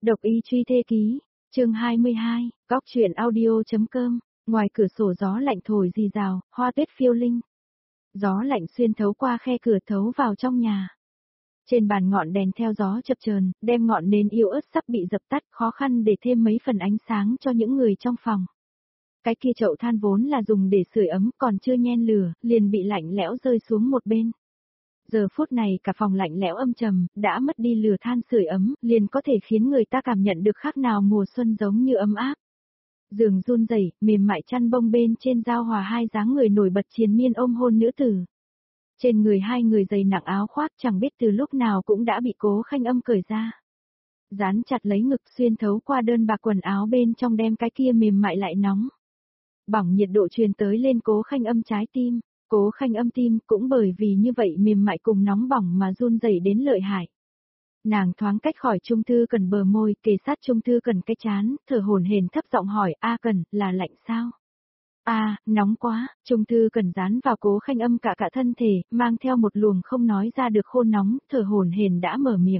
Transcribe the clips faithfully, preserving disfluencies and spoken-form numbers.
Độc ý truy thê ký, chương hai mươi hai, góc truyện audio.com, ngoài cửa sổ gió lạnh thổi rì rào, hoa tuyết phiêu linh. Gió lạnh xuyên thấu qua khe cửa thấu vào trong nhà. Trên bàn ngọn đèn theo gió chập chờn, đem ngọn nến yếu ớt sắp bị dập tắt, khó khăn để thêm mấy phần ánh sáng cho những người trong phòng. Cái kia chậu than vốn là dùng để sưởi ấm, còn chưa nhen lửa, liền bị lạnh lẽo rơi xuống một bên. Giờ phút này cả phòng lạnh lẽo âm trầm, đã mất đi lửa than sưởi ấm, liền có thể khiến người ta cảm nhận được khác nào mùa xuân giống như ấm áp. Giường run rẩy, mềm mại chăn bông bên trên giao hòa hai dáng người nổi bật triền miên ôm hôn nữ tử. Trên người hai người dày nặng áo khoác chẳng biết từ lúc nào cũng đã bị Cố Khanh Âm cởi ra. Dán chặt lấy ngực xuyên thấu qua đơn bạc quần áo bên trong đem cái kia mềm mại lại nóng. Bỏng nhiệt độ truyền tới lên Cố Khanh Âm trái tim. Cố Khanh Âm tim cũng bởi vì như vậy mềm mại cùng nóng bỏng mà run rẩy đến lợi hại. Nàng thoáng cách khỏi Trung Thư Cần bờ môi, kề sát Trung Thư Cần cái chán, thở hổn hển thấp giọng hỏi, "A Cần, là lạnh sao?" "A, à, nóng quá." Trung Thư Cần dán vào Cố Khanh Âm cả cả thân thể, mang theo một luồng không nói ra được khô nóng, thở hổn hển đã mở miệng.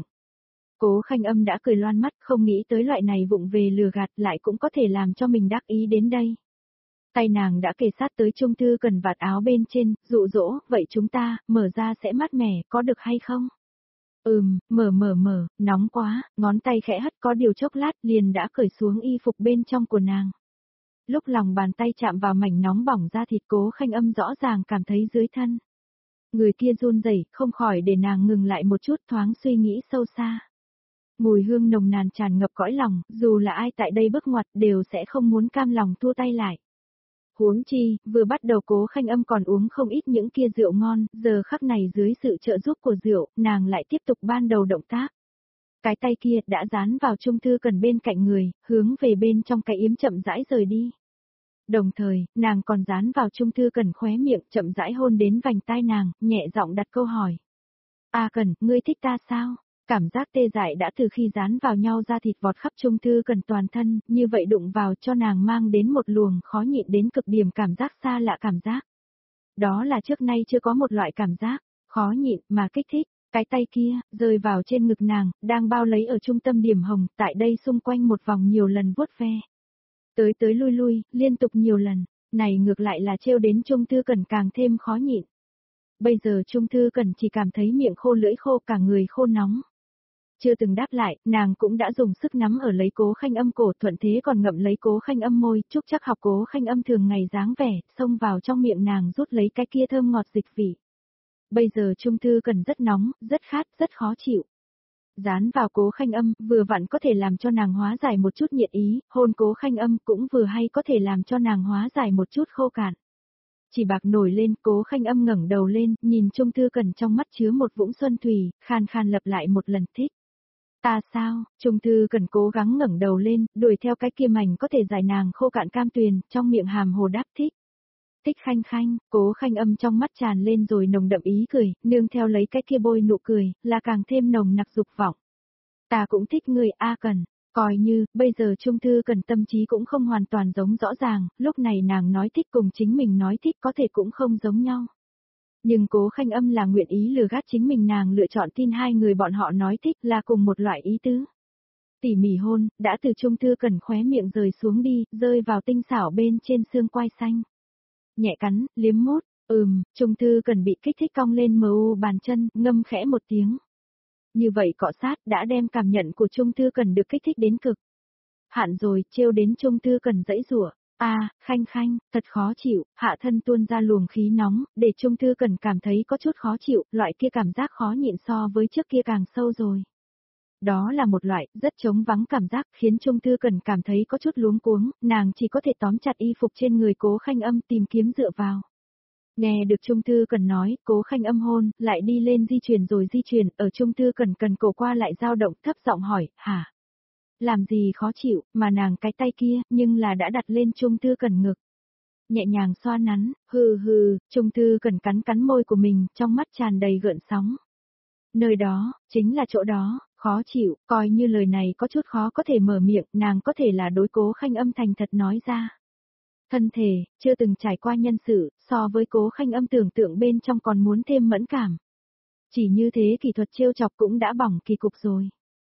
Cố Khanh Âm đã cười loan mắt, không nghĩ tới loại này vụng về lừa gạt lại cũng có thể làm cho mình đắc ý đến đây. Tay nàng đã kề sát tới Trung Thư Cần vạt áo bên trên, dụ dỗ, "Vậy chúng ta, mở ra sẽ mát mẻ, có được hay không?" "Ừm, mở mở mở, nóng quá." Ngón tay khẽ hất có điều chốc lát liền đã cởi xuống y phục bên trong của nàng. Lúc lòng bàn tay chạm vào mảnh nóng bỏng da thịt, Cố Khanh Âm rõ ràng cảm thấy dưới thân. Người kia run rẩy, không khỏi để nàng ngừng lại một chút, thoáng suy nghĩ sâu xa. Mùi hương nồng nàn tràn ngập cõi lòng, dù là ai tại đây bước ngoặt đều sẽ không muốn cam lòng thua tay lại. Huống chi, vừa bắt đầu Cố Khanh Âm còn uống không ít những kia rượu ngon, giờ khắc này dưới sự trợ giúp của rượu, nàng lại tiếp tục ban đầu động tác. Cái tay kia đã dán vào Trung Thư Cần bên cạnh người, hướng về bên trong cái yếm chậm rãi rời đi. Đồng thời, nàng còn dán vào Trung Thư Cần khóe miệng, chậm rãi hôn đến vành tai nàng, nhẹ giọng đặt câu hỏi. "A Cần, ngươi thích ta sao?" Cảm giác tê dại đã từ khi dán vào nhau da thịt vọt khắp Trung Thư Cần toàn thân, như vậy đụng vào cho nàng mang đến một luồng khó nhịn đến cực điểm cảm giác xa lạ cảm giác. Đó là trước nay chưa có một loại cảm giác, khó nhịn mà kích thích. Cái tay kia, rơi vào trên ngực nàng, đang bao lấy ở trung tâm điểm hồng, tại đây xung quanh một vòng nhiều lần vuốt ve. Tới tới lui lui, liên tục nhiều lần, này ngược lại là trêu đến Trung Thư Cần càng thêm khó nhịn. Bây giờ Trung Thư Cần chỉ cảm thấy miệng khô lưỡi khô, cả người khô nóng. Chưa từng đáp lại, nàng cũng đã dùng sức nắm ở lấy Cố Khanh Âm cổ, thuận thế còn ngậm lấy Cố Khanh Âm môi, chúc chắc học Cố Khanh Âm thường ngày dáng vẻ, xông vào trong miệng nàng rút lấy cái kia thơm ngọt dịch vị. Bây giờ Trung Thư Cần rất nóng, rất khát, rất khó chịu. Dán vào Cố Khanh Âm, vừa vặn có thể làm cho nàng hóa giải một chút nhiệt ý, hôn Cố Khanh Âm cũng vừa hay có thể làm cho nàng hóa giải một chút khô cạn. Chỉ bạc nổi lên, Cố Khanh Âm ngẩng đầu lên, nhìn Trung Thư Cần trong mắt chứa một vũng xuân thủy, khan khan lặp lại một lần, "Thích ta sao?" Trung Thư Cần cố gắng ngẩng đầu lên, đuổi theo cái kia mảnh có thể giải nàng khô cạn cam tuyền, trong miệng hàm hồ đáp thích. "Thích Khanh Khanh." Cố Khanh Âm trong mắt tràn lên rồi nồng đậm ý cười, nương theo lấy cái kia bôi nụ cười, là càng thêm nồng nặc dục vọng. "Ta cũng thích người A Cần." Coi như, bây giờ Trung Thư Cần tâm trí cũng không hoàn toàn giống rõ ràng, lúc này nàng nói thích cùng chính mình nói thích có thể cũng không giống nhau. Nhưng Cố Khanh Âm là nguyện ý lừa gạt chính mình, nàng lựa chọn tin hai người bọn họ nói thích là cùng một loại ý tứ. Tỉ mỉ hôn, đã từ Trung Thư Cần khóe miệng rời xuống đi, rơi vào tinh xảo bên trên xương quai xanh. Nhẹ cắn, liếm mốt, ừm, Trung Thư Cần bị kích thích cong lên mờ u bàn chân, ngâm khẽ một tiếng. Như vậy cọ sát đã đem cảm nhận của Trung Thư Cần được kích thích đến cực. Hạn rồi, trêu đến Trung Thư Cần dãy rủa. "A, à, Khanh Khanh, thật khó chịu." Hạ thân tuôn ra luồng khí nóng, để Trung Thư Cần cảm thấy có chút khó chịu, loại kia cảm giác khó nhịn so với trước kia càng sâu rồi. Đó là một loại rất trống vắng cảm giác, khiến Trung Thư Cần cảm thấy có chút luống cuống, nàng chỉ có thể tóm chặt y phục trên người Cố Khanh Âm tìm kiếm dựa vào. Nghe được Trung Thư Cần nói, Cố Khanh Âm hôn, lại đi lên di chuyển rồi di chuyển, ở Trung Thư Cần cần cổ qua lại dao động, thấp giọng hỏi, "Hả? Làm gì khó chịu?" Mà nàng cái tay kia, nhưng là đã đặt lên Trung Thư Cần ngực. Nhẹ nhàng xoa nắn, hừ hừ, Trung Thư Cần cắn cắn môi của mình, trong mắt tràn đầy gợn sóng. Nơi đó, chính là chỗ đó, khó chịu, coi như lời này có chút khó có thể mở miệng, nàng có thể là đối Cố Khanh Âm thành thật nói ra. Thân thể, chưa từng trải qua nhân sự, so với Cố Khanh Âm tưởng tượng bên trong còn muốn thêm mẫn cảm. Chỉ như thế kỹ thuật trêu chọc cũng đã bỏng kỳ cục rồi.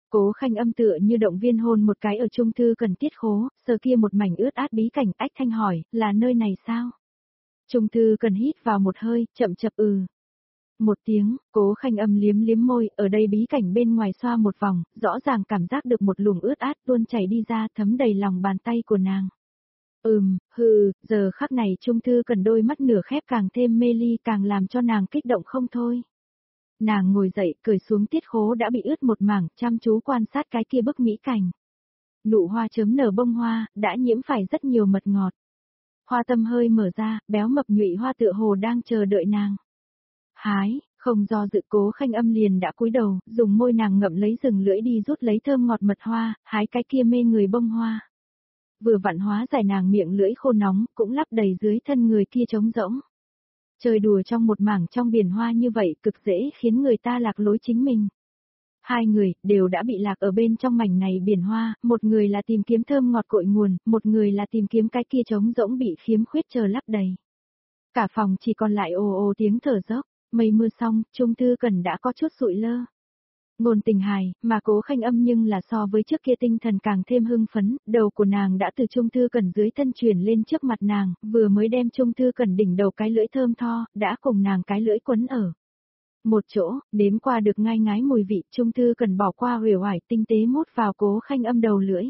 Cố Khanh Âm tựa như động viên hôn một cái ở chung thư cần tiết khố, sờ kia một mảnh ướt át bí cảnh, ách thanh hỏi, là nơi này sao? Chung thư cần hít vào một hơi, chậm chập ừ. Một tiếng, Cố Khanh Âm liếm liếm môi, ở đây bí cảnh bên ngoài xoa một vòng, rõ ràng cảm giác được một luồng ướt át tuôn chảy đi ra thấm đầy lòng bàn tay của nàng. Ừm, hừ, giờ khắc này Trung Thư Cần đôi mắt nửa khép càng thêm mê ly càng làm cho nàng kích động không thôi. Nàng ngồi dậy, cởi xuống tiết khố đã bị ướt một mảng, chăm chú quan sát cái kia bức mỹ cảnh. Nụ hoa chớm nở bông hoa, đã nhiễm phải rất nhiều mật ngọt. Hoa tâm hơi mở ra, béo mập nhụy hoa tựa hồ đang chờ đợi nàng. Hái, không do dự Cố Khanh Âm liền đã cúi đầu, dùng môi nàng ngậm lấy rừng lưỡi đi rút lấy thơm ngọt mật hoa, hái cái kia mê người bông hoa. Vừa vặn hóa giải nàng miệng lưỡi khô nóng, cũng lắp đầy dưới thân người kia trống rỗng. Chơi đùa trong một mảng trong biển hoa như vậy cực dễ khiến người ta lạc lối chính mình. Hai người, đều đã bị lạc ở bên trong mảnh này biển hoa, một người là tìm kiếm thơm ngọt cội nguồn, một người là tìm kiếm cái kia trống rỗng bị khiếm khuyết chờ lấp đầy. Cả phòng chỉ còn lại ồ ồ tiếng thở dốc, mây mưa xong, Trung Thư Cần đã có chút sụi lơ. Ngôn tình hài, mà Cố Khanh Âm nhưng là so với trước kia tinh thần càng thêm hưng phấn, đầu của nàng đã từ Trung Thư Cần dưới thân chuyển lên trước mặt nàng, vừa mới đem Trung Thư Cần đỉnh đầu cái lưỡi thơm tho, đã cùng nàng cái lưỡi quấn ở. Một chỗ, nếm qua được ngai ngái mùi vị, Trung Thư Cần bỏ qua uể oải tinh tế mút vào Cố Khanh Âm đầu lưỡi.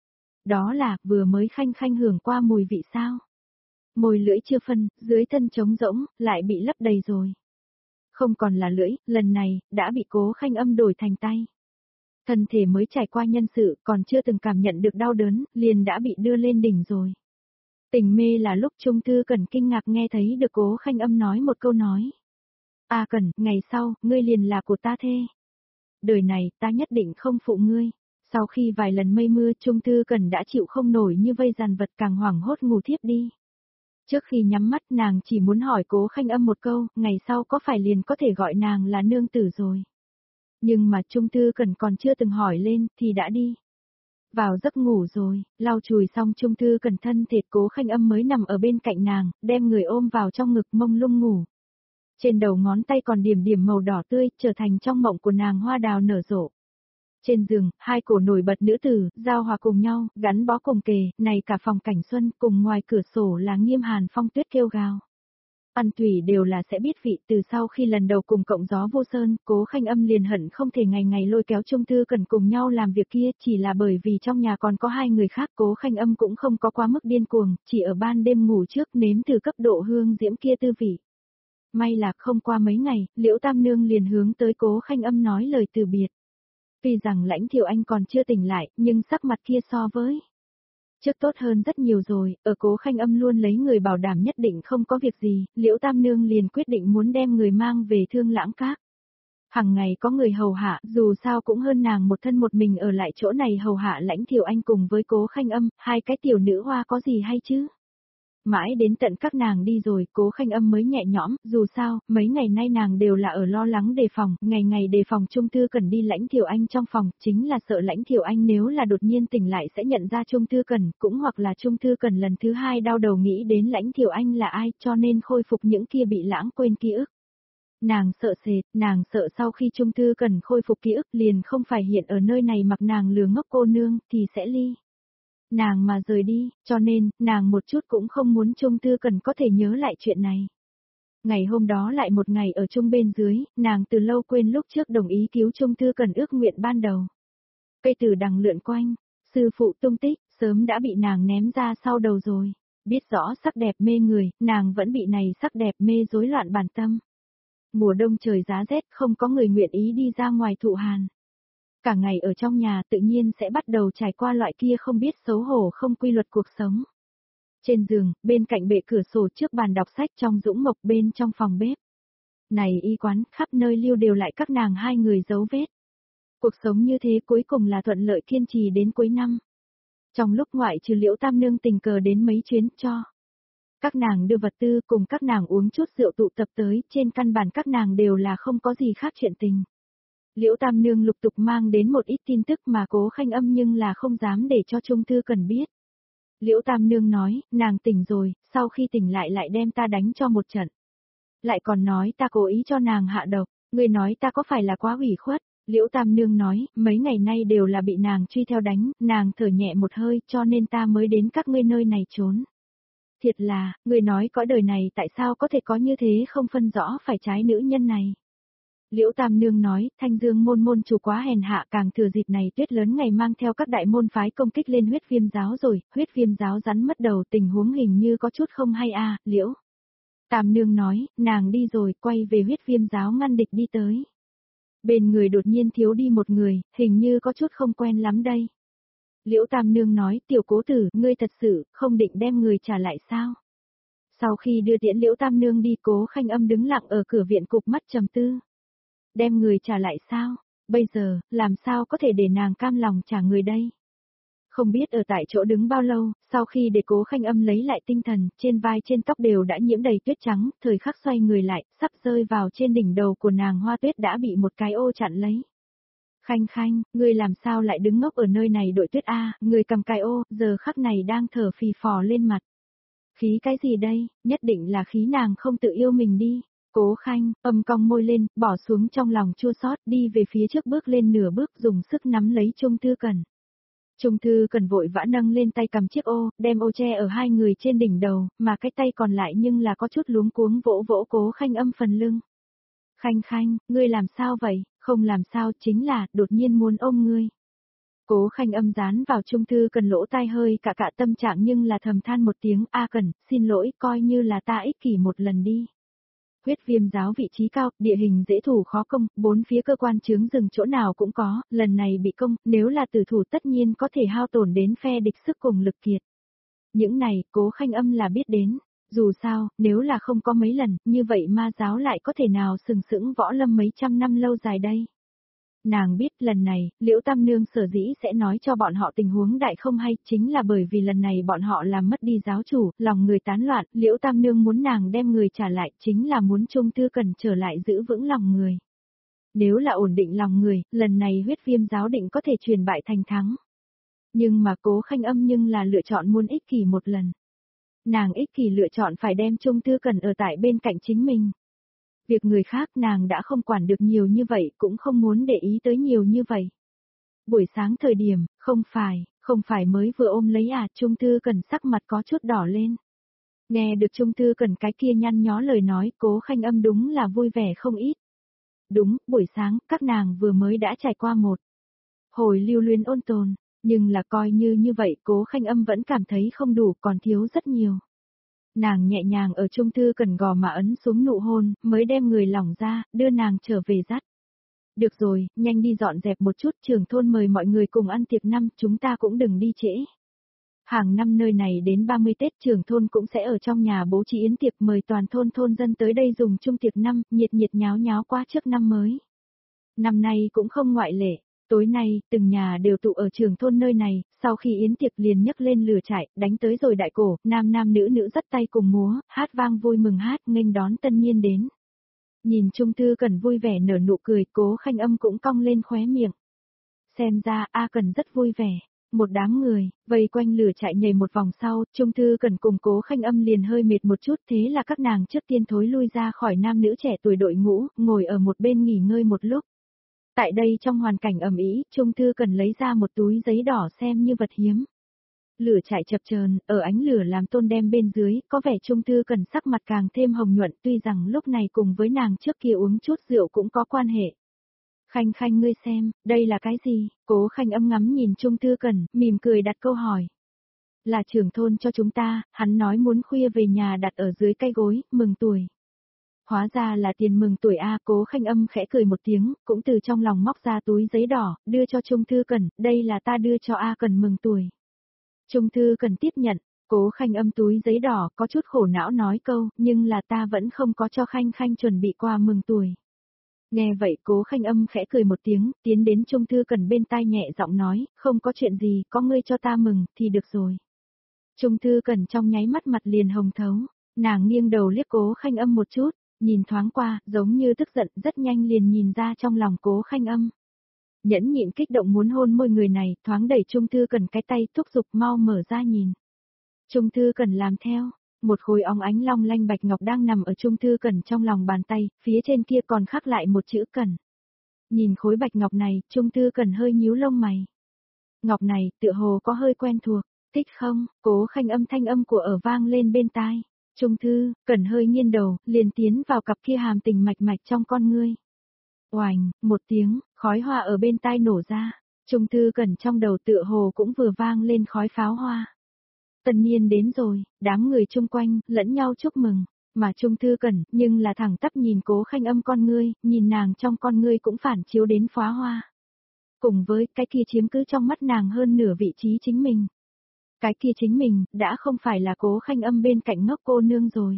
Đó là, vừa mới khanh khanh hưởng qua mùi vị sao? Môi lưỡi chưa phân, dưới thân trống rỗng, lại bị lấp đầy rồi. Không còn là lưỡi, lần này, đã bị Cố Khanh Âm đổi thành tay. Thân thể mới trải qua nhân sự, còn chưa từng cảm nhận được đau đớn, liền đã bị đưa lên đỉnh rồi. Tỉnh mê là lúc Trung Thư Cần kinh ngạc nghe thấy được Cố Khanh Âm nói một câu nói. A Cần, ngày sau, ngươi liền là của ta thê. Đời này, ta nhất định không phụ ngươi. Sau khi vài lần mây mưa Trung Thư Cần đã chịu không nổi như vây dàn vật càng hoảng hốt ngủ thiếp đi. Trước khi nhắm mắt nàng chỉ muốn hỏi Cố Khanh Âm một câu, ngày sau có phải liền có thể gọi nàng là nương tử rồi. Nhưng mà Trung Thư Cần còn chưa từng hỏi lên, thì đã đi. Vào giấc ngủ rồi, lau chùi xong Trung Thư Cần thân thịt Cố Khanh Âm mới nằm ở bên cạnh nàng, đem người ôm vào trong ngực mông lung ngủ. Trên đầu ngón tay còn điểm điểm màu đỏ tươi, trở thành trong mộng của nàng hoa đào nở rộ. Trên giường, hai cổ nổi bật nữ tử, giao hòa cùng nhau, gắn bó cùng kề, này cả phòng cảnh xuân, cùng ngoài cửa sổ là nghiêm hàn phong tuyết kêu gào. Ăn tùy đều là sẽ biết vị, từ sau khi lần đầu cùng cộng gió vô sơn, Cố Khanh Âm liền hận không thể ngày ngày lôi kéo Trung Thư Cần cùng nhau làm việc kia, chỉ là bởi vì trong nhà còn có hai người khác, Cố Khanh Âm cũng không có quá mức điên cuồng, chỉ ở ban đêm ngủ trước nếm từ cấp độ hương diễm kia tư vị. May là không qua mấy ngày, Liễu Tam Nương liền hướng tới Cố Khanh Âm nói lời từ biệt. Tuy rằng Lãnh Thiệu Anh còn chưa tỉnh lại, nhưng sắc mặt kia so với trước tốt hơn rất nhiều rồi, ở Cố Khanh Âm luôn lấy người bảo đảm nhất định không có việc gì, Liễu Tam Nương liền quyết định muốn đem người mang về Thương Lãng Các. Hằng ngày có người hầu hạ, dù sao cũng hơn nàng một thân một mình ở lại chỗ này hầu hạ Lãnh Thiệu Anh cùng với Cố Khanh Âm, hai cái tiểu nữ hoa có gì hay chứ? Mãi đến tận các nàng đi rồi, Cố Khanh Âm mới nhẹ nhõm, dù sao, mấy ngày nay nàng đều là ở lo lắng đề phòng, ngày ngày đề phòng Trung Thư Cần đi Lãnh Thiệu Anh trong phòng, chính là sợ Lãnh Thiệu Anh nếu là đột nhiên tỉnh lại sẽ nhận ra Trung Thư Cần, cũng hoặc là Trung Thư Cần lần thứ hai đau đầu nghĩ đến Lãnh Thiệu Anh là ai, cho nên khôi phục những kia bị lãng quên ký ức. Nàng sợ sệt, nàng sợ sau khi Trung Thư Cần khôi phục ký ức liền không phải hiện ở nơi này mặc nàng lừa ngốc cô nương, thì sẽ ly. Nàng mà rời đi, cho nên, nàng một chút cũng không muốn Trung Thư Cần có thể nhớ lại chuyện này. Ngày hôm đó lại một ngày ở chung bên dưới, nàng từ lâu quên lúc trước đồng ý cứu Trung Thư Cần ước nguyện ban đầu. Cây tử đằng lượn quanh, sư phụ tung tích, sớm đã bị nàng ném ra sau đầu rồi. Biết rõ sắc đẹp mê người, nàng vẫn bị này sắc đẹp mê rối loạn bản tâm. Mùa đông trời giá rét không có người nguyện ý đi ra ngoài thụ hàn. Cả ngày ở trong nhà tự nhiên sẽ bắt đầu trải qua loại kia không biết xấu hổ không quy luật cuộc sống. Trên giường, bên cạnh bệ cửa sổ trước bàn đọc sách trong dũng mộc bên trong phòng bếp. Này y quán, khắp nơi lưu đều lại các nàng hai người dấu vết. Cuộc sống như thế cuối cùng là thuận lợi kiên trì đến cuối năm. Trong lúc ngoại trừ Liễu Tam Nương tình cờ đến mấy chuyến cho. Các nàng đưa vật tư cùng các nàng uống chút rượu tụ tập tới, trên căn bản các nàng đều là không có gì khác chuyện tình. Liễu Tam Nương lục tục mang đến một ít tin tức mà Cố Khanh Âm nhưng là không dám để cho Trung Thư Cần biết. Liễu Tam Nương nói, nàng tỉnh rồi, sau khi tỉnh lại lại đem ta đánh cho một trận. Lại còn nói ta cố ý cho nàng hạ độc, ngươi nói ta có phải là quá ủy khuất, Liễu Tam Nương nói, mấy ngày nay đều là bị nàng truy theo đánh, nàng thở nhẹ một hơi cho nên ta mới đến các ngươi nơi này trốn. Thiệt là, người nói cõi đời này tại sao có thể có như thế không phân rõ phải trái nữ nhân này. Liễu Tam Nương nói, Thanh Dương môn môn chủ quá hèn hạ, càng thừa dịp này tuyết lớn ngày mang theo các đại môn phái công kích lên huyết viêm giáo rồi, huyết viêm giáo rắn mất đầu, tình huống hình như có chút không hay a. Liễu Tam Nương nói, nàng đi rồi, quay về huyết viêm giáo ngăn địch đi tới. Bên người đột nhiên thiếu đi một người, hình như có chút không quen lắm đây. Liễu Tam Nương nói, tiểu cố tử, ngươi thật sự, không định đem người trả lại sao? Sau khi đưa tiễn Liễu Tam Nương đi, Cố Khanh Âm đứng lặng ở cửa viện cục mắt trầm tư. Đem người trả lại sao? Bây giờ, làm sao có thể để nàng cam lòng trả người đây? Không biết ở tại chỗ đứng bao lâu, sau khi để Cố Khanh Âm lấy lại tinh thần, trên vai trên tóc đều đã nhiễm đầy tuyết trắng, thời khắc xoay người lại, sắp rơi vào trên đỉnh đầu của nàng hoa tuyết đã bị một cái ô chặn lấy. Khanh Khanh, ngươi làm sao lại đứng ngốc ở nơi này đội tuyết a, người cầm cái ô, giờ khắc này đang thở phì phò lên mặt. Khí cái gì đây, nhất định là khí nàng không tự yêu mình đi. Cố Khanh, âm cong môi lên, bỏ xuống trong lòng chua xót, đi về phía trước bước lên nửa bước, dùng sức nắm lấy Trung Thư Cẩn. Trung Thư Cẩn vội vã nâng lên tay cầm chiếc ô, đem ô che ở hai người trên đỉnh đầu, mà cái tay còn lại nhưng là có chút luống cuống vỗ vỗ Cố Khanh Âm phần lưng. Khanh Khanh, ngươi làm sao vậy? Không làm sao, chính là, đột nhiên muốn ôm ngươi. Cố Khanh Âm dán vào Trung Thư Cẩn lỗ tai hơi cả cả tâm trạng nhưng là thầm than một tiếng, a Cẩn, xin lỗi, coi như là ta ích kỷ một lần đi. Huyết viêm giáo vị trí cao, địa hình dễ thủ khó công, bốn phía cơ quan chướng rừng chỗ nào cũng có, lần này bị công, nếu là tử thủ tất nhiên có thể hao tổn đến phe địch sức cùng lực kiệt. Những này, Cố Khanh Âm là biết đến. Dù sao, nếu là không có mấy lần, như vậy ma giáo lại có thể nào sừng sững võ lâm mấy trăm năm lâu dài đây. Nàng biết lần này, Liễu Tam Nương sở dĩ sẽ nói cho bọn họ tình huống đại không hay, chính là bởi vì lần này bọn họ làm mất đi giáo chủ, lòng người tán loạn, Liễu Tam Nương muốn nàng đem người trả lại, chính là muốn Trung Thư Cẩn trở lại giữ vững lòng người. Nếu là ổn định lòng người, lần này huyết viêm giáo định có thể truyền bại thành thắng. Nhưng mà Cố Khanh Âm nhưng là lựa chọn muốn ích kỷ một lần. Nàng ích kỷ lựa chọn phải đem Trung Thư Cẩn ở tại bên cạnh chính mình. Việc người khác nàng đã không quản được nhiều như vậy, cũng không muốn để ý tới nhiều như vậy. Buổi sáng thời điểm, không phải, không phải mới vừa ôm lấy à, Trung Thư Cẩn sắc mặt có chút đỏ lên. Nghe được Trung Thư Cẩn cái kia nhăn nhó lời nói, Cố Khanh Âm đúng là vui vẻ không ít. Đúng, buổi sáng, các nàng vừa mới đã trải qua một hồi lưu luyến ôn tồn, nhưng là coi như như vậy Cố Khanh Âm vẫn cảm thấy không đủ, còn thiếu rất nhiều. Nàng nhẹ nhàng ở Trung Thư Cẩn gò mà ấn xuống nụ hôn, mới đem người lỏng ra, đưa nàng trở về dắt. Được rồi, nhanh đi dọn dẹp một chút, trưởng thôn mời mọi người cùng ăn tiệc năm, chúng ta cũng đừng đi trễ. Hàng năm nơi này đến ba mươi Tết trưởng thôn cũng sẽ ở trong nhà bố trí yến tiệc mời toàn thôn thôn dân tới đây dùng chung tiệc năm, nhiệt nhiệt nháo nháo qua trước năm mới. Năm nay cũng không ngoại lệ. Tối nay, từng nhà đều tụ ở trường thôn nơi này, sau khi yến tiệc liền nhấc lên lửa trại, đánh tới rồi đại cổ, nam nam nữ nữ dắt tay cùng múa, hát vang vui mừng hát, nghênh đón tân niên đến. Nhìn Trung Thư Cẩn vui vẻ nở nụ cười, Cố Khanh Âm cũng cong lên khóe miệng. Xem ra, A Cẩn rất vui vẻ. Một đám người, vây quanh lửa trại nhảy một vòng sau, Trung Thư Cẩn cùng Cố Khanh Âm liền hơi mệt một chút, thế là các nàng trước tiên thối lui ra khỏi nam nữ trẻ tuổi đội ngũ, ngồi ở một bên nghỉ ngơi một lúc. Tại đây trong hoàn cảnh ẩm ý, Trung Thư Cần lấy ra một túi giấy đỏ xem như vật hiếm. Lửa chạy chập chờn, ở ánh lửa làm tôn đem bên dưới, có vẻ Trung Thư Cần sắc mặt càng thêm hồng nhuận, tuy rằng lúc này cùng với nàng trước kia uống chút rượu cũng có quan hệ. Khanh Khanh ngươi xem, đây là cái gì? Cố Khanh Âm ngắm nhìn Trung Thư Cần, mỉm cười đặt câu hỏi. Là trưởng thôn cho chúng ta, hắn nói muốn khuya về nhà đặt ở dưới cây gối, mừng tuổi. Hóa ra là tiền mừng tuổi A. Cố Khanh Âm khẽ cười một tiếng, cũng từ trong lòng móc ra túi giấy đỏ, đưa cho Trung Thư Cần, đây là ta đưa cho A Cần mừng tuổi. Trung Thư Cần tiếp nhận, Cố Khanh Âm túi giấy đỏ, có chút khổ não nói câu, nhưng là ta vẫn không có cho Khanh Khanh chuẩn bị quà mừng tuổi. Nghe vậy Cố Khanh Âm khẽ cười một tiếng, tiến đến Trung Thư Cần bên tai nhẹ giọng nói, không có chuyện gì, có ngươi cho ta mừng, thì được rồi. Trung Thư Cần trong nháy mắt mặt liền hồng thấu, nàng nghiêng đầu liếc Cố Khanh Âm một chút. Nhìn thoáng qua, giống như tức giận, rất nhanh liền nhìn ra trong lòng Cố Khanh Âm. Nhẫn nhịn kích động muốn hôn môi người này, thoáng đẩy Trung Thư Cần cái tay thúc giục mau mở ra nhìn. Trung Thư Cần làm theo, một khối óng ánh long lanh bạch ngọc đang nằm ở Trung Thư Cần trong lòng bàn tay, phía trên kia còn khắc lại một chữ Cần. Nhìn khối bạch ngọc này, Trung Thư Cần hơi nhíu lông mày. Ngọc này, tựa hồ có hơi quen thuộc, thích không? Cố Khanh âm thanh âm của ở vang lên bên tai. Trung Thư Cần hơi nghiêng đầu, liền tiến vào cặp kia hàm tình mạch mạch trong con ngươi. Oành, một tiếng, khói hoa ở bên tai nổ ra. Trung Thư Cần trong đầu tựa hồ cũng vừa vang lên khói pháo hoa. Tân niên đến rồi, đám người chung quanh, lẫn nhau chúc mừng. Mà Trung Thư Cần, nhưng là thẳng tắp nhìn Cố Khanh âm con ngươi, nhìn nàng trong con ngươi cũng phản chiếu đến pháo hoa. Cùng với cái kia chiếm cứ trong mắt nàng hơn nửa vị trí chính mình. Cái kia chính mình, đã không phải là Cố Khanh âm bên cạnh ngốc cô nương rồi.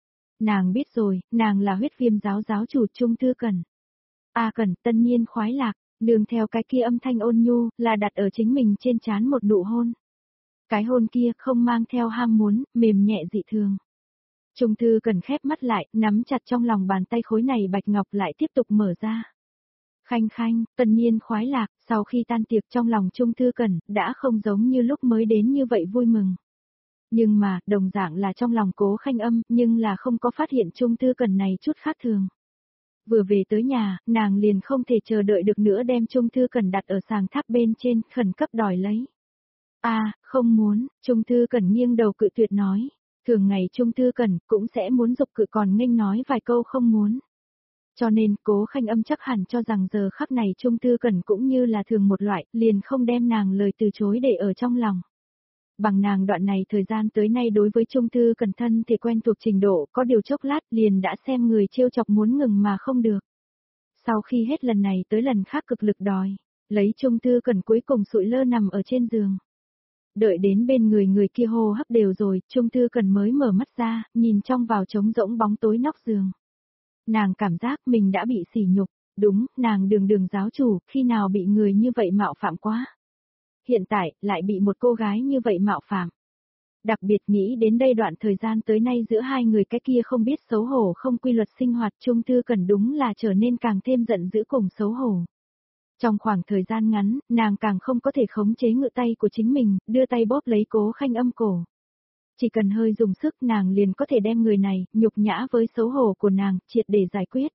Nàng biết rồi, nàng là huyết viêm giáo giáo chủ Trung Thư Cần. A Cần, tân niên khoái lạc, nương theo cái kia âm thanh ôn nhu, là đặt ở chính mình trên trán một nụ hôn. Cái hôn kia không mang theo ham muốn, mềm nhẹ dị thường. Trung Thư Cần khép mắt lại, nắm chặt trong lòng bàn tay khối này bạch ngọc lại tiếp tục mở ra. Khanh khanh, tân niên khoái lạc, sau khi tan tiệc trong lòng Trung Thư Cần, đã không giống như lúc mới đến như vậy vui mừng. Nhưng mà, đồng dạng là trong lòng Cố Khanh âm, nhưng là không có phát hiện Trung Thư Cần này chút khác thường. Vừa về tới nhà, nàng liền không thể chờ đợi được nữa đem Trung Thư Cần đặt ở sàng tháp bên trên, khẩn cấp đòi lấy. A, à, không muốn, Trung Thư Cần nghiêng đầu cự tuyệt nói. Thường ngày Trung Thư Cần cũng sẽ muốn dục cự còn nghênh nói vài câu không muốn. Cho nên Cố Khanh âm chắc hẳn cho rằng giờ khắc này Trung Thư Cần cũng như là thường một loại, liền không đem nàng lời từ chối để ở trong lòng. Bằng nàng đoạn này thời gian tới nay đối với Trung Thư Cần thân thì quen thuộc trình độ, có điều chốc lát liền đã xem người trêu chọc muốn ngừng mà không được. Sau khi hết lần này tới lần khác cực lực đòi, lấy Trung Thư Cần cuối cùng sụi lơ nằm ở trên giường. Đợi đến bên người người kia hô hấp đều rồi, Trung Thư Cần mới mở mắt ra, nhìn trong vào trống rỗng bóng tối nóc giường. Nàng cảm giác mình đã bị sỉ nhục, đúng, nàng đường đường giáo chủ, khi nào bị người như vậy mạo phạm quá. Hiện tại, lại bị một cô gái như vậy mạo phạm. Đặc biệt nghĩ đến đây đoạn thời gian tới nay giữa hai người cái kia không biết xấu hổ không quy luật sinh hoạt Trung Thư Cần đúng là trở nên càng thêm giận dữ cùng xấu hổ. Trong khoảng thời gian ngắn, nàng càng không có thể khống chế ngự tay của chính mình, đưa tay bóp lấy Cố Khanh âm cổ. Chỉ cần hơi dùng sức nàng liền có thể đem người này, nhục nhã với xấu hổ của nàng, triệt để giải quyết.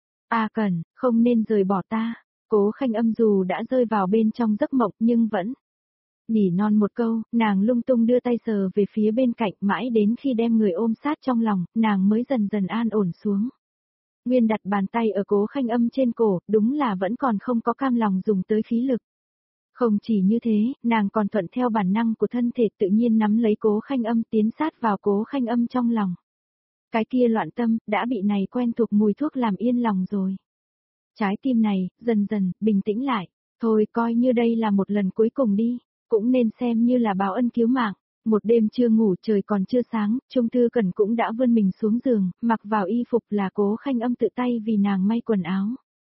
A Cần, không nên rời bỏ ta. Cố Khanh âm dù đã rơi vào bên trong giấc mộng nhưng vẫn nỉ non một câu, nàng lung tung đưa tay sờ về phía bên cạnh mãi đến khi đem người ôm sát trong lòng, nàng mới dần dần an ổn xuống. Nguyên đặt bàn tay ở Cố Khanh âm trên cổ, đúng là vẫn còn không có cam lòng dùng tới khí lực. Không chỉ như thế, nàng còn thuận theo bản năng của thân thể tự nhiên nắm lấy Cố Khanh âm tiến sát vào Cố Khanh âm trong lòng. Cái kia loạn tâm, đã bị này quen thuộc mùi thuốc làm yên lòng rồi. Trái tim này, dần dần, bình tĩnh lại, thôi coi như đây là một lần cuối cùng đi, cũng nên xem như là báo ân cứu mạng. Một đêm chưa ngủ trời còn chưa sáng, Trung Thư Cần cũng đã vươn mình xuống giường, mặc vào y phục là Cố Khanh âm tự tay vì nàng may quần áo.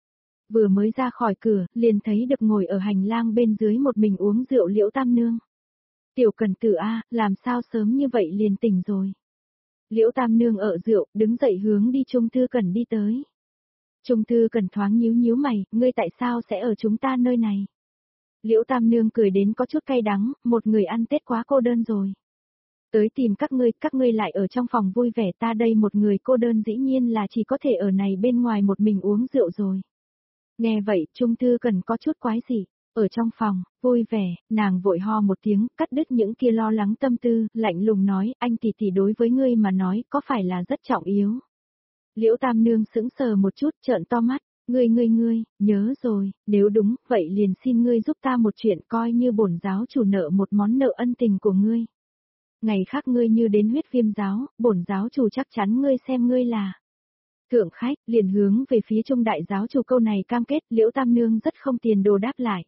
Vừa mới ra khỏi cửa, liền thấy được ngồi ở hành lang bên dưới một mình uống rượu Liễu Tam Nương. Tiểu Cần tử a, làm sao sớm như vậy liền tỉnh rồi. Liễu Tam Nương ở rượu, đứng dậy hướng đi Trung Thư Cần đi tới. Trung Thư Cần thoáng nhíu nhíu mày, ngươi tại sao sẽ ở chúng ta nơi này? Liễu Tam Nương cười đến có chút cay đắng, một người ăn Tết quá cô đơn rồi. Tới tìm các ngươi, các ngươi lại ở trong phòng vui vẻ, ta đây một người cô đơn dĩ nhiên là chỉ có thể ở này bên ngoài một mình uống rượu rồi. Nghe vậy, Trung Thư Cần có chút quái dị, ở trong phòng, vui vẻ, nàng vội ho một tiếng, cắt đứt những kia lo lắng tâm tư, lạnh lùng nói, anh tỷ tỷ đối với ngươi mà nói, có phải là rất trọng yếu. Liễu Tam Nương sững sờ một chút, trợn to mắt, ngươi ngươi ngươi, nhớ rồi, nếu đúng, vậy liền xin ngươi giúp ta một chuyện coi như bổn giáo chủ nợ một món nợ ân tình của ngươi. Ngày khác ngươi như đến huyết viêm giáo, bổn giáo chủ chắc chắn ngươi xem ngươi là thượng khách, liền hướng về phía Trung đại giáo chủ câu này cam kết, Liễu Tam Nương rất không tiền đồ đáp lại.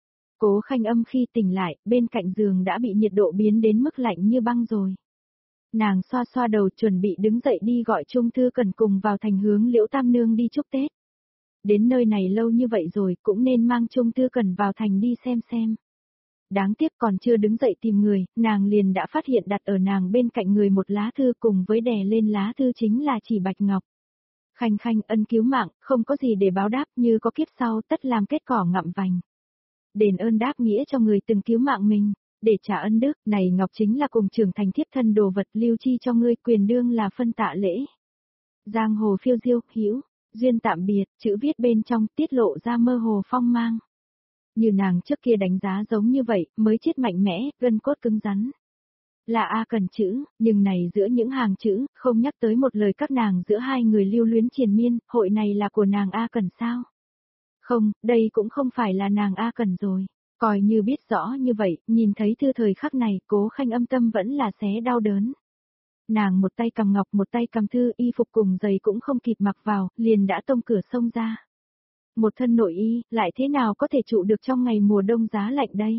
Cố Khanh âm khi tỉnh lại, bên cạnh giường đã bị nhiệt độ biến đến mức lạnh như băng rồi. Nàng xoa xoa đầu chuẩn bị đứng dậy đi gọi Trung Thư Cần cùng vào thành hướng Liễu Tam Nương đi chúc Tết. Đến nơi này lâu như vậy rồi, cũng nên mang Trung Thư Cần vào thành đi xem xem. Đáng tiếc còn chưa đứng dậy tìm người, nàng liền đã phát hiện đặt ở nàng bên cạnh người một lá thư cùng với đè lên lá thư chính là chỉ bạch ngọc. Khanh khanh ân cứu mạng, không có gì để báo đáp, như có kiếp sau tất làm kết cỏ ngậm vành. Đền ơn đáp nghĩa cho người từng cứu mạng mình, để trả ân đức, này ngọc chính là cùng trưởng thành thiếp thân đồ vật lưu chi cho ngươi, quyền đương là phân tạ lễ. Giang hồ phiêu diêu, hữu, Duyên tạm biệt, chữ viết bên trong tiết lộ ra mơ hồ phong mang. Như nàng trước kia đánh giá giống như vậy, mới chết mạnh mẽ, gân cốt cứng rắn. Là A Cần chữ, nhưng này giữa những hàng chữ, không nhắc tới một lời các nàng giữa hai người lưu luyến triền miên, hội này là của nàng A Cần sao? Không, đây cũng không phải là nàng A Cần rồi. Coi như biết rõ như vậy, nhìn thấy thư thời khắc này, Cố Khanh Âm tâm vẫn là xé đau đớn. Nàng một tay cầm ngọc một tay cầm thư, y phục cùng giày cũng không kịp mặc vào, liền đã tông cửa xông ra. Một thân nội y, lại thế nào có thể trụ được trong ngày mùa đông giá lạnh đây?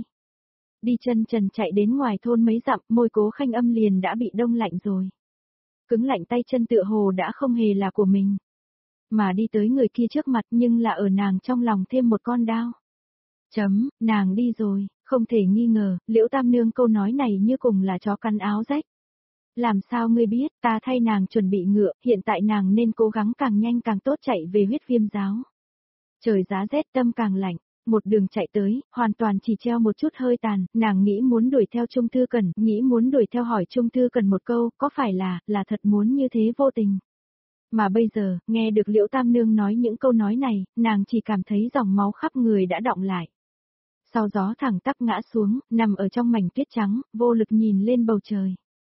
Đi chân trần chạy đến ngoài thôn mấy dặm, môi Cố Khanh Âm liền đã bị đông lạnh rồi. Cứng lạnh tay chân tựa hồ đã không hề là của mình. Mà đi tới người kia trước mặt nhưng là ở nàng trong lòng thêm một con đao. Chấm, nàng đi rồi, không thể nghi ngờ, Liễu Tam Nương câu nói này như cùng là chó cắn áo rách. Làm sao ngươi biết, ta thay nàng chuẩn bị ngựa, hiện tại nàng nên cố gắng càng nhanh càng tốt chạy về huyết viêm giáo. Trời giá rét tâm càng lạnh, một đường chạy tới, hoàn toàn chỉ treo một chút hơi tàn, nàng nghĩ muốn đuổi theo Trung Thư Cần, nghĩ muốn đuổi theo hỏi Trung Thư Cần một câu, có phải là, là thật muốn như thế vô tình. Mà bây giờ, nghe được Liễu Tam Nương nói những câu nói này, nàng chỉ cảm thấy dòng máu khắp người đã đọng lại. Sau gió thẳng tắp ngã xuống, nằm ở trong mảnh tuyết trắng, vô lực nhìn lên bầu trời.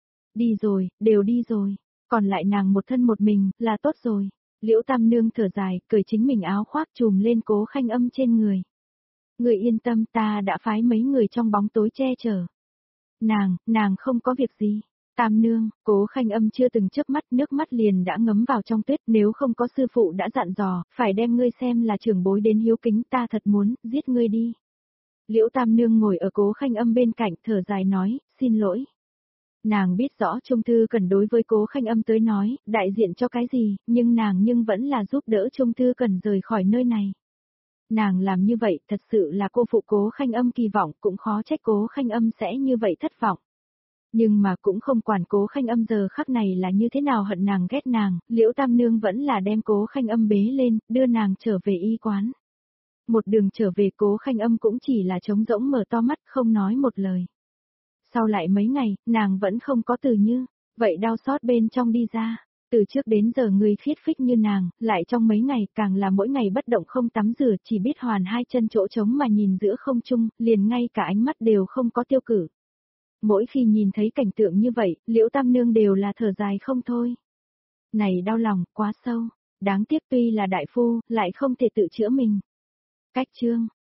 Đi rồi, đều đi rồi, còn lại nàng một thân một mình, là tốt rồi. Liễu Tam Nương thở dài, cởi chính mình áo khoác trùm lên Cố Khanh Âm trên người. Người yên tâm, ta đã phái mấy người trong bóng tối che chở. Nàng, nàng không có việc gì. Tam Nương, Cố Khanh Âm chưa từng chớp mắt, nước mắt liền đã ngấm vào trong tuyết, nếu không có sư phụ đã dặn dò, phải đem ngươi xem là trưởng bối đến hiếu kính, ta thật muốn, giết ngươi đi. Liễu Tam Nương ngồi ở Cố Khanh Âm bên cạnh, thở dài nói, xin lỗi. Nàng biết rõ Trung Thư Cần đối với Cố Khanh Âm tới nói, đại diện cho cái gì, nhưng nàng nhưng vẫn là giúp đỡ Trung Thư Cần rời khỏi nơi này. Nàng làm như vậy thật sự là cô phụ Cố Khanh Âm kỳ vọng, cũng khó trách Cố Khanh Âm sẽ như vậy thất vọng. Nhưng mà cũng không quản Cố Khanh Âm giờ khắc này là như thế nào hận nàng ghét nàng, Liễu Tam Nương vẫn là đem Cố Khanh Âm bế lên, đưa nàng trở về y quán. Một đường trở về Cố Khanh Âm cũng chỉ là trống rỗng mở to mắt không nói một lời. Sau lại mấy ngày, nàng vẫn không có từ như, vậy đau xót bên trong đi ra. Từ trước đến giờ người khiết phích như nàng, lại trong mấy ngày càng là mỗi ngày bất động không tắm rửa chỉ biết hoàn hai chân chỗ trống mà nhìn giữa không trung, liền ngay cả ánh mắt đều không có tiêu cử. Mỗi khi nhìn thấy cảnh tượng như vậy, Liễu Tam Nương đều là thở dài không thôi. Này đau lòng, quá sâu, đáng tiếc tuy là đại phu, lại không thể tự chữa mình. Cách chương